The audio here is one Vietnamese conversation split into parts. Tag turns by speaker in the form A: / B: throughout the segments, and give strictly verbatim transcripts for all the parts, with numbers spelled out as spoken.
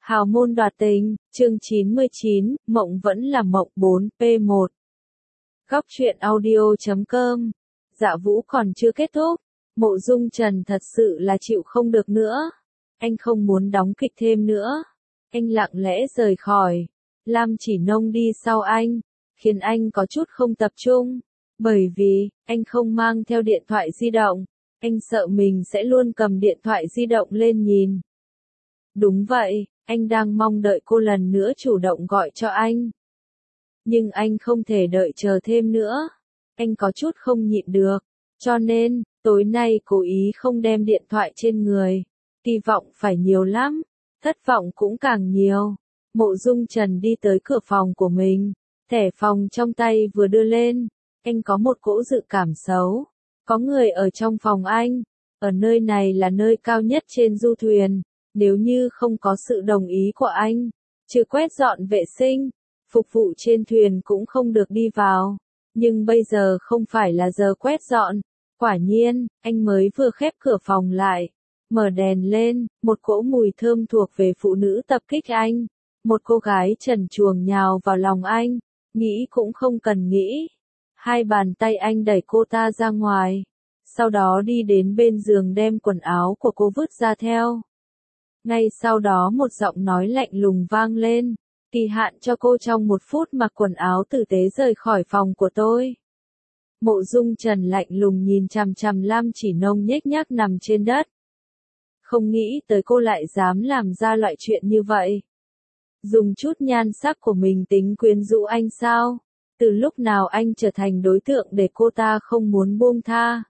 A: Hào môn đoạt tình, chương chín mươi chín, mộng vẫn là mộng bốn p một. Góc truyện audio chấm com. Dạ Vũ còn chưa kết thúc. Mộ Dung Trần thật sự là chịu không được nữa. Anh không muốn đóng kịch thêm nữa. Anh lặng lẽ rời khỏi. Lam Chỉ Nông đi sau anh, khiến anh có chút không tập trung. Bởi vì, anh không mang theo điện thoại di động. Anh sợ mình sẽ luôn cầm điện thoại di động lên nhìn. Đúng vậy, anh đang mong đợi cô lần nữa chủ động gọi cho anh. Nhưng anh không thể đợi chờ thêm nữa. Anh có chút không nhịn được. Cho nên, tối nay cố ý không đem điện thoại trên người. Kỳ vọng phải nhiều lắm. Thất vọng cũng càng nhiều. Mộ Dung Trần đi tới cửa phòng của mình. Thẻ phòng trong tay vừa đưa lên. Anh có một cỗ dự cảm xấu. Có người ở trong phòng anh. Ở nơi này là nơi cao nhất trên du thuyền. Nếu như không có sự đồng ý của anh, trừ quét dọn vệ sinh, phục vụ trên thuyền cũng không được đi vào. Nhưng bây giờ không phải là giờ quét dọn. Quả nhiên, anh mới vừa khép cửa phòng lại, mở đèn lên, một cỗ mùi thơm thuộc về phụ nữ tập kích anh. Một cô gái trần truồng nhào vào lòng anh, nghĩ cũng không cần nghĩ. Hai bàn tay anh đẩy cô ta ra ngoài, sau đó đi đến bên giường đem quần áo của cô vứt ra theo. Ngay sau đó một giọng nói lạnh lùng vang lên, kỳ hạn cho cô trong một phút mặc quần áo tử tế rời khỏi phòng của tôi. Mộ Dung Trần lạnh lùng nhìn chằm chằm Lam Chỉ Nông nhếch nhác nằm trên đất. Không nghĩ tới cô lại dám làm ra loại chuyện như vậy. Dùng chút nhan sắc của mình tính quyến rũ anh sao? Từ lúc nào anh trở thành đối tượng để cô ta không muốn buông tha?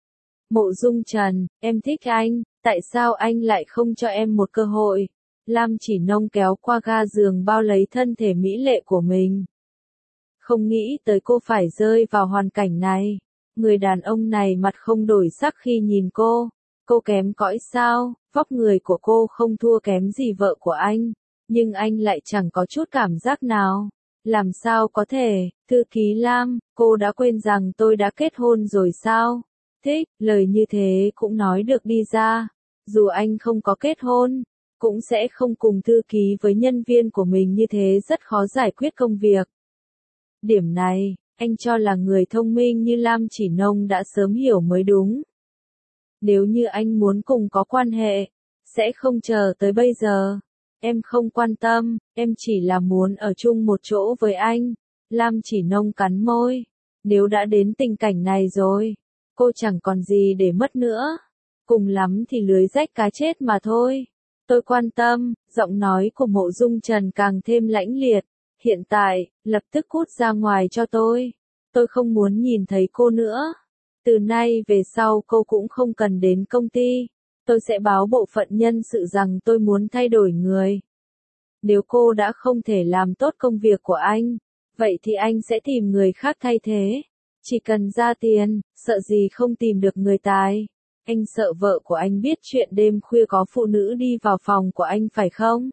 A: Mộ Dung Trần, em thích anh, tại sao anh lại không cho em một cơ hội? Lam Chỉ Nông kéo qua ga giường bao lấy thân thể mỹ lệ của mình. Không nghĩ tới cô phải rơi vào hoàn cảnh này. Người đàn ông này mặt không đổi sắc khi nhìn cô. Cô kém cỏi sao? Vóc người của cô không thua kém gì vợ của anh. Nhưng anh lại chẳng có chút cảm giác nào. Làm sao có thể? Thư ký Lam, cô đã quên rằng tôi đã kết hôn rồi sao? Thích, lời như thế cũng nói được đi ra. Dù anh không có kết hôn, cũng sẽ không cùng thư ký với nhân viên của mình như thế, rất khó giải quyết công việc. Điểm này, anh cho là người thông minh như Lam Chỉ Nông đã sớm hiểu mới đúng. Nếu như anh muốn cùng có quan hệ, sẽ không chờ tới bây giờ. Em không quan tâm, em chỉ là muốn ở chung một chỗ với anh. Lam Chỉ Nông cắn môi. Nếu đã đến tình cảnh này rồi, cô chẳng còn gì để mất nữa. Cùng lắm thì lưới rách cá chết mà thôi. Tôi quan tâm, giọng nói của Mộ Dung Trần càng thêm lãnh liệt. Hiện tại, lập tức cút ra ngoài cho tôi. Tôi không muốn nhìn thấy cô nữa. Từ nay về sau cô cũng không cần đến công ty. Tôi sẽ báo bộ phận nhân sự rằng tôi muốn thay đổi người. Nếu cô đã không thể làm tốt công việc của anh, vậy thì anh sẽ tìm người khác thay thế. Chỉ cần ra tiền, sợ gì không tìm được người tài. Anh sợ vợ của anh biết chuyện đêm khuya có phụ nữ đi vào phòng của anh phải không?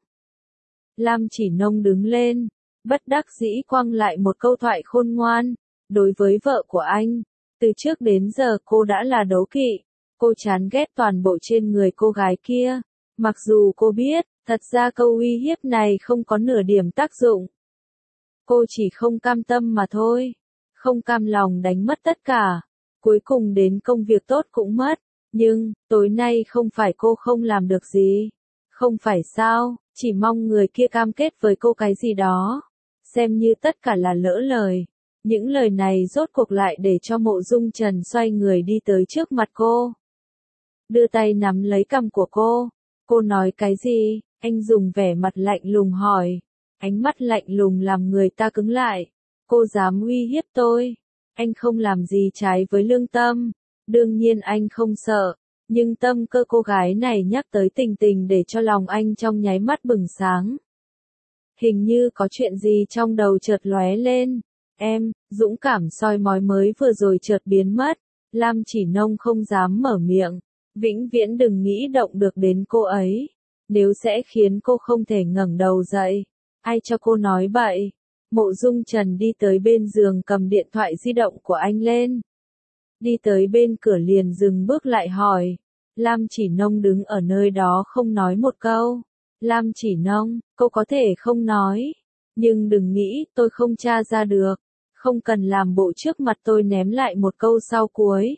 A: Lam Chỉ Nông đứng lên, bất đắc dĩ quăng lại một câu thoại khôn ngoan. Đối với vợ của anh, từ trước đến giờ cô đã là đố kỵ. Cô chán ghét toàn bộ trên người cô gái kia. Mặc dù cô biết, thật ra câu uy hiếp này không có nửa điểm tác dụng. Cô chỉ không cam tâm mà thôi. Không cam lòng đánh mất tất cả. Cuối cùng đến công việc tốt cũng mất. Nhưng, tối nay không phải cô không làm được gì. Không phải sao, chỉ mong người kia cam kết với cô cái gì đó. Xem như tất cả là lỡ lời. Những lời này rốt cuộc lại để cho Mộ Dung Trần xoay người đi tới trước mặt cô. Đưa tay nắm lấy cằm của cô. Cô nói cái gì? Anh dùng vẻ mặt lạnh lùng hỏi. Ánh mắt lạnh lùng làm người ta cứng lại. Cô dám uy hiếp tôi. Anh không làm gì trái với lương tâm. Đương nhiên anh không sợ. Nhưng tâm cơ cô gái này nhắc tới tình tình để cho lòng anh trong nháy mắt bừng sáng. Hình như có chuyện gì trong đầu chợt lóe lên. Em, dũng cảm soi mói mới vừa rồi chợt biến mất. Lam Chỉ Nông không dám mở miệng. Vĩnh viễn đừng nghĩ động được đến cô ấy. Nếu sẽ khiến cô không thể ngẩng đầu dậy. Ai cho cô nói bậy? Mộ Dung Trần đi tới bên giường cầm điện thoại di động của anh lên. Đi tới bên cửa liền dừng bước lại hỏi. Lam Chỉ Nông đứng ở nơi đó không nói một câu. Lam Chỉ Nông, cô có thể không nói. Nhưng đừng nghĩ tôi không tra ra được. Không cần làm bộ trước mặt tôi ném lại một câu sau cuối.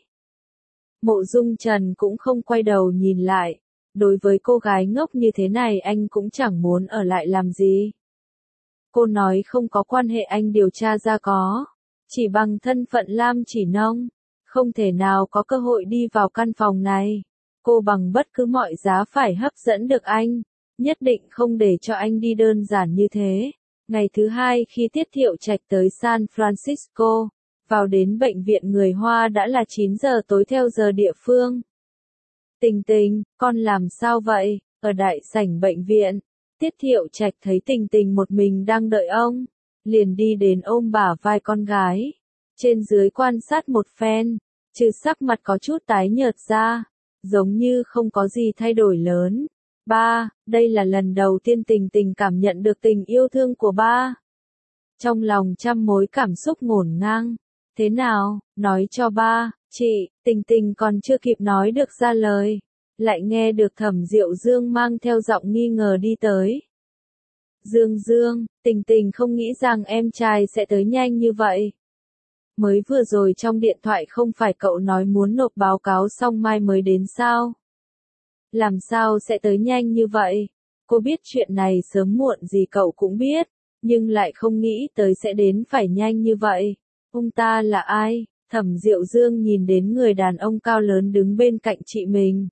A: Mộ Dung Trần cũng không quay đầu nhìn lại. Đối với cô gái ngốc như thế này anh cũng chẳng muốn ở lại làm gì. Cô nói không có quan hệ anh điều tra ra có. Chỉ bằng thân phận Lam Chỉ Nông, không thể nào có cơ hội đi vào căn phòng này. Cô bằng bất cứ mọi giá phải hấp dẫn được anh. Nhất định không để cho anh đi đơn giản như thế. Ngày thứ hai khi Tiết Thiệu Trạch tới San Francisco, vào đến bệnh viện người Hoa đã là chín giờ tối theo giờ địa phương. Tình Tình, con làm sao vậy? Ở đại sảnh bệnh viện, Tiết Thiệu Trạch thấy Tình Tình một mình đang đợi ông, liền đi đến ôm bả vai con gái. Trên dưới quan sát một phen, trừ sắc mặt có chút tái nhợt ra, giống như không có gì thay đổi lớn. Ba, đây là lần đầu tiên Tình Tình cảm nhận được tình yêu thương của ba. Trong lòng trăm mối cảm xúc ngổn ngang. Thế nào, nói cho ba, chị, Tình Tình còn chưa kịp nói được ra lời. Lại nghe được Thẩm Diệu Dương mang theo giọng nghi ngờ đi tới. Dương Dương, Tình Tình không nghĩ rằng em trai sẽ tới nhanh như vậy. Mới vừa rồi trong điện thoại không phải cậu nói muốn nộp báo cáo xong mai mới đến sao? Làm sao sẽ tới nhanh như vậy? Cô biết chuyện này sớm muộn gì cậu cũng biết, nhưng lại không nghĩ tới sẽ đến phải nhanh như vậy. Ông ta là ai? Thẩm Diệu Dương nhìn đến người đàn ông cao lớn đứng bên cạnh chị mình.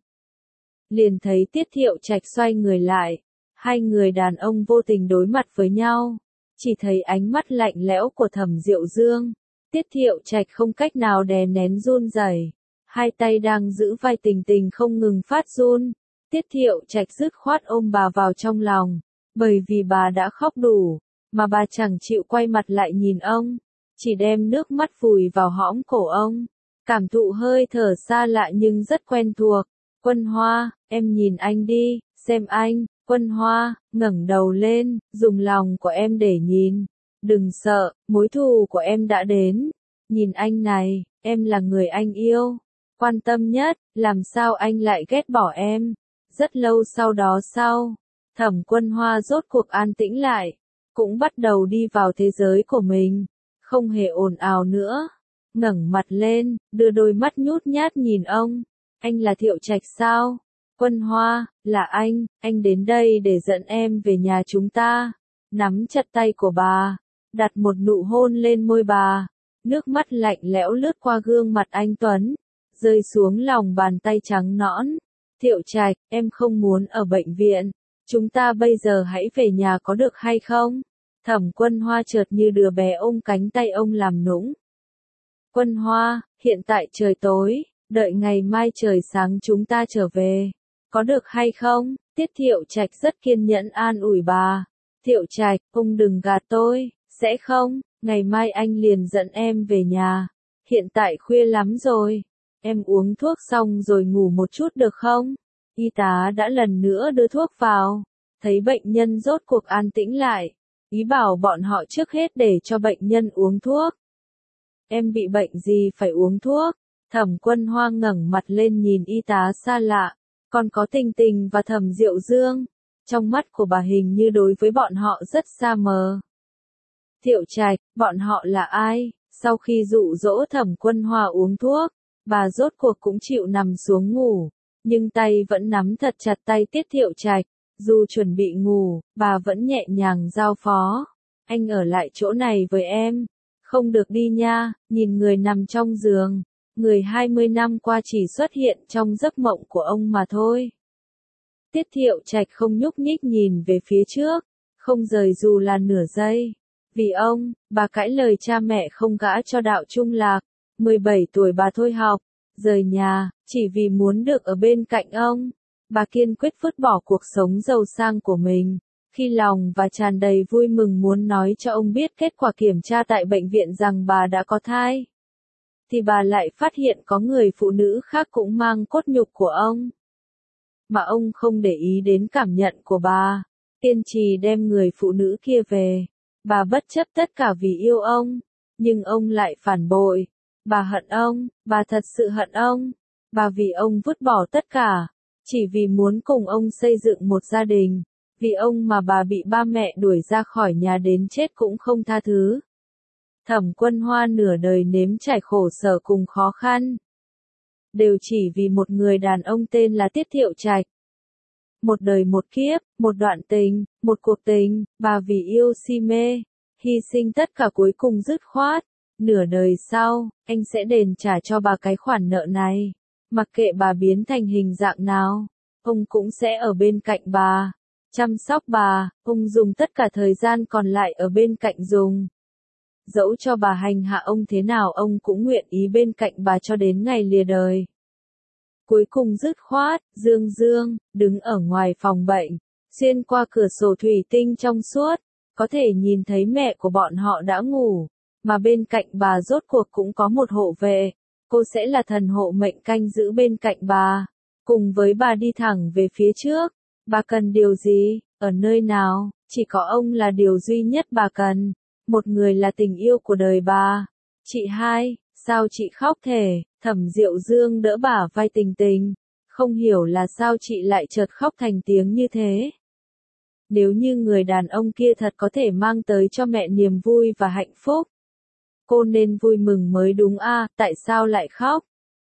A: Liền thấy Tiết Thiệu Trạch xoay người lại, hai người đàn ông vô tình đối mặt với nhau, chỉ thấy ánh mắt lạnh lẽo của Thẩm Diệu Dương. Tiết Thiệu Trạch không cách nào đè nén run rẩy, hai tay đang giữ vai Tình Tình không ngừng phát run. Tiết Thiệu Trạch dứt khoát ôm bà vào trong lòng, bởi vì bà đã khóc đủ, mà bà chẳng chịu quay mặt lại nhìn ông, chỉ đem nước mắt vùi vào hõm cổ ông, cảm thụ hơi thở xa lạ nhưng rất quen thuộc. Quân Hoa, em nhìn anh đi, xem anh. Quân Hoa, ngẩng đầu lên, dùng lòng của em để nhìn. Đừng sợ, mối thù của em đã đến. Nhìn anh này, em là người anh yêu, quan tâm nhất, làm sao anh lại ghét bỏ em? Rất lâu sau đó sau, Thẩm Quân Hoa rốt cuộc an tĩnh lại, cũng bắt đầu đi vào thế giới của mình, không hề ồn ào nữa. Ngẩng mặt lên, đưa đôi mắt nhút nhát nhìn ông. Anh là Thiệu Trạch sao? Quân Hoa, là anh, anh đến đây để dẫn em về nhà chúng ta. Nắm chặt tay của bà, đặt một nụ hôn lên môi bà. Nước mắt lạnh lẽo lướt qua gương mặt anh Tuấn, rơi xuống lòng bàn tay trắng nõn. Thiệu Trạch, em không muốn ở bệnh viện. Chúng ta bây giờ hãy về nhà có được hay không? Thẩm Quân Hoa chợt như đứa bé ôm cánh tay ông làm nũng. Quân Hoa, hiện tại trời tối, đợi ngày mai trời sáng chúng ta trở về. Có được hay không? Tiết Thiệu Trạch rất kiên nhẫn an ủi bà. Thiệu Trạch, ông đừng gạt tôi, sẽ không, ngày mai anh liền dẫn em về nhà. Hiện tại khuya lắm rồi, em uống thuốc xong rồi ngủ một chút được không? Y tá đã lần nữa đưa thuốc vào, thấy bệnh nhân rốt cuộc an tĩnh lại, ý bảo bọn họ trước hết để cho bệnh nhân uống thuốc. Em bị bệnh gì phải uống thuốc? Thẩm Quân Hoa ngẩng mặt lên nhìn y tá xa lạ, còn có Tình Tình và Thẩm Diệu Dương. Trong mắt của bà hình như đối với bọn họ rất xa mờ. Thiệu Trạch, bọn họ là ai? Sau khi dụ dỗ Thẩm Quân Hoa uống thuốc, bà rốt cuộc cũng chịu nằm xuống ngủ, nhưng tay vẫn nắm thật chặt tay Tiết Thiệu Trạch. Dù chuẩn bị ngủ, bà vẫn nhẹ nhàng giao phó. Anh ở lại chỗ này với em. Không được đi nha, nhìn người nằm trong giường. Người hai mươi năm qua chỉ xuất hiện trong giấc mộng của ông mà thôi. Tiết Thiệu Trạch không nhúc nhích nhìn về phía trước, không rời dù là nửa giây. Vì ông, bà cãi lời cha mẹ không gả cho Đạo Trung Lạc. mười bảy tuổi bà thôi học, rời nhà, chỉ vì muốn được ở bên cạnh ông. Bà kiên quyết vứt bỏ cuộc sống giàu sang của mình. Khi lòng và tràn đầy vui mừng muốn nói cho ông biết kết quả kiểm tra tại bệnh viện rằng bà đã có thai, thì bà lại phát hiện có người phụ nữ khác cũng mang cốt nhục của ông. Mà ông không để ý đến cảm nhận của bà, kiên trì đem người phụ nữ kia về. Bà bất chấp tất cả vì yêu ông, nhưng ông lại phản bội. Bà hận ông, bà thật sự hận ông. Bà vì ông vứt bỏ tất cả, chỉ vì muốn cùng ông xây dựng một gia đình. Vì ông mà bà bị ba mẹ đuổi ra khỏi nhà đến chết cũng không tha thứ. Thẩm Quân Hoa nửa đời nếm trải khổ sở cùng khó khăn. Đều chỉ vì một người đàn ông tên là Tiết Thiệu Trạch. Một đời một kiếp, một đoạn tình, một cuộc tình, bà vì yêu si mê, hy sinh tất cả cuối cùng dứt khoát. Nửa đời sau, anh sẽ đền trả cho bà cái khoản nợ này. Mặc kệ bà biến thành hình dạng nào, ông cũng sẽ ở bên cạnh bà, chăm sóc bà, ông dùng tất cả thời gian còn lại ở bên cạnh dùng. Dẫu cho bà hành hạ ông thế nào ông cũng nguyện ý bên cạnh bà cho đến ngày lìa đời. Cuối cùng dứt khoát, Dương Dương, đứng ở ngoài phòng bệnh, xuyên qua cửa sổ thủy tinh trong suốt, có thể nhìn thấy mẹ của bọn họ đã ngủ, mà bên cạnh bà rốt cuộc cũng có một hộ vệ, cô sẽ là thần hộ mệnh canh giữ bên cạnh bà, cùng với bà đi thẳng về phía trước. Bà cần điều gì, ở nơi nào, chỉ có ông là điều duy nhất bà cần, một người là tình yêu của đời bà. Chị hai, sao chị khóc thể? Thẩm Diệu Dương đỡ bả vai Tình Tình, không hiểu là sao chị lại chợt khóc thành tiếng như thế. Nếu như người đàn ông kia thật có thể mang tới cho mẹ niềm vui và hạnh phúc, cô nên vui mừng mới đúng a, à, tại sao lại khóc?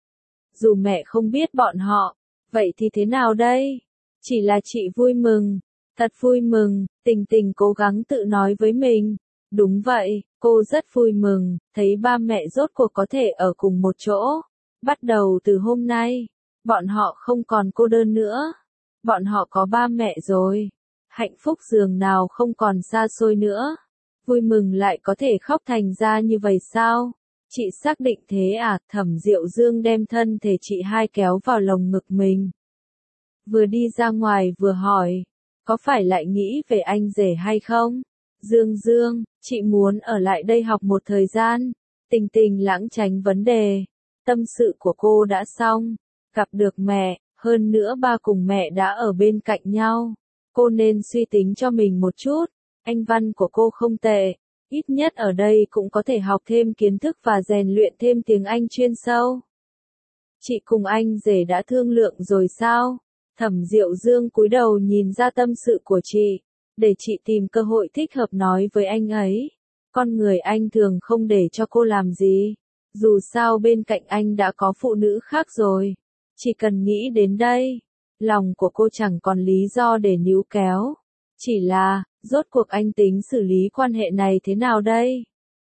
A: Dù mẹ không biết bọn họ, vậy thì thế nào đây? Chỉ là chị vui mừng, thật vui mừng, Tình Tình cố gắng tự nói với mình. Đúng vậy, cô rất vui mừng, thấy ba mẹ rốt cuộc có thể ở cùng một chỗ. Bắt đầu từ hôm nay, bọn họ không còn cô đơn nữa. Bọn họ có ba mẹ rồi. Hạnh phúc giường nào không còn xa xôi nữa. Vui mừng lại có thể khóc thành ra như vậy sao? Chị xác định thế à? Thẩm Diệu Dương đem thân thể chị hai kéo vào lồng ngực mình. Vừa đi ra ngoài vừa hỏi, có phải lại nghĩ về anh rể hay không? Dương Dương, chị muốn ở lại đây học một thời gian. Tình Tình lãng tránh vấn đề. Tâm sự của cô đã xong. Gặp được mẹ, hơn nữa ba cùng mẹ đã ở bên cạnh nhau. Cô nên suy tính cho mình một chút. Anh văn của cô không tệ. Ít nhất ở đây cũng có thể học thêm kiến thức và rèn luyện thêm tiếng Anh chuyên sâu. Chị cùng anh rể đã thương lượng rồi sao? Thẩm Diệu Dương cúi đầu nhìn ra tâm sự của chị. Để chị tìm cơ hội thích hợp nói với anh ấy. Con người anh thường không để cho cô làm gì. Dù sao bên cạnh anh đã có phụ nữ khác rồi. Chỉ cần nghĩ đến đây, lòng của cô chẳng còn lý do để níu kéo. Chỉ là, rốt cuộc anh tính xử lý quan hệ này thế nào đây?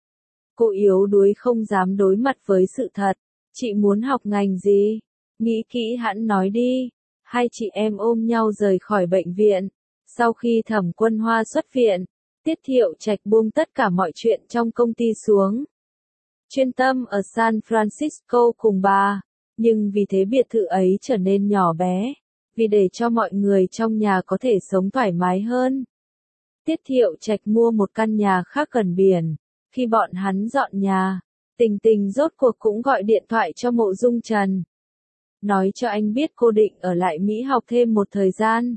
A: Cô yếu đuối không dám đối mặt với sự thật. Chị muốn học ngành gì? Nghĩ kỹ hẵng nói đi. Hai chị em ôm nhau rời khỏi bệnh viện. Sau khi Thẩm Quân Hoa xuất viện, Tiết Thiệu Trạch buông tất cả mọi chuyện trong công ty xuống. Chuyên tâm ở San Francisco cùng bà, nhưng vì thế biệt thự ấy trở nên nhỏ bé, vì để cho mọi người trong nhà có thể sống thoải mái hơn. Tiết Thiệu Trạch mua một căn nhà khác gần biển, khi bọn hắn dọn nhà, Tình Tình rốt cuộc cũng gọi điện thoại cho Mộ Dung Trần. Nói cho anh biết cô định ở lại Mỹ học thêm một thời gian.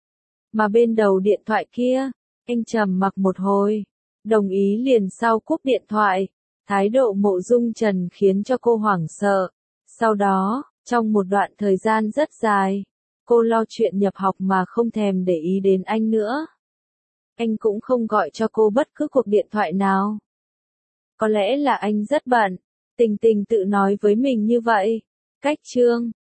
A: Mà bên đầu điện thoại kia, anh trầm mặc một hồi, đồng ý liền sau cúp điện thoại. Thái độ Mộ Dung Trần khiến cho cô hoảng sợ. Sau đó, trong một đoạn thời gian rất dài, cô lo chuyện nhập học mà không thèm để ý đến anh nữa. Anh cũng không gọi cho cô bất cứ cuộc điện thoại nào. Có lẽ là anh rất bận, Tình Tình tự nói với mình như vậy. Cách chương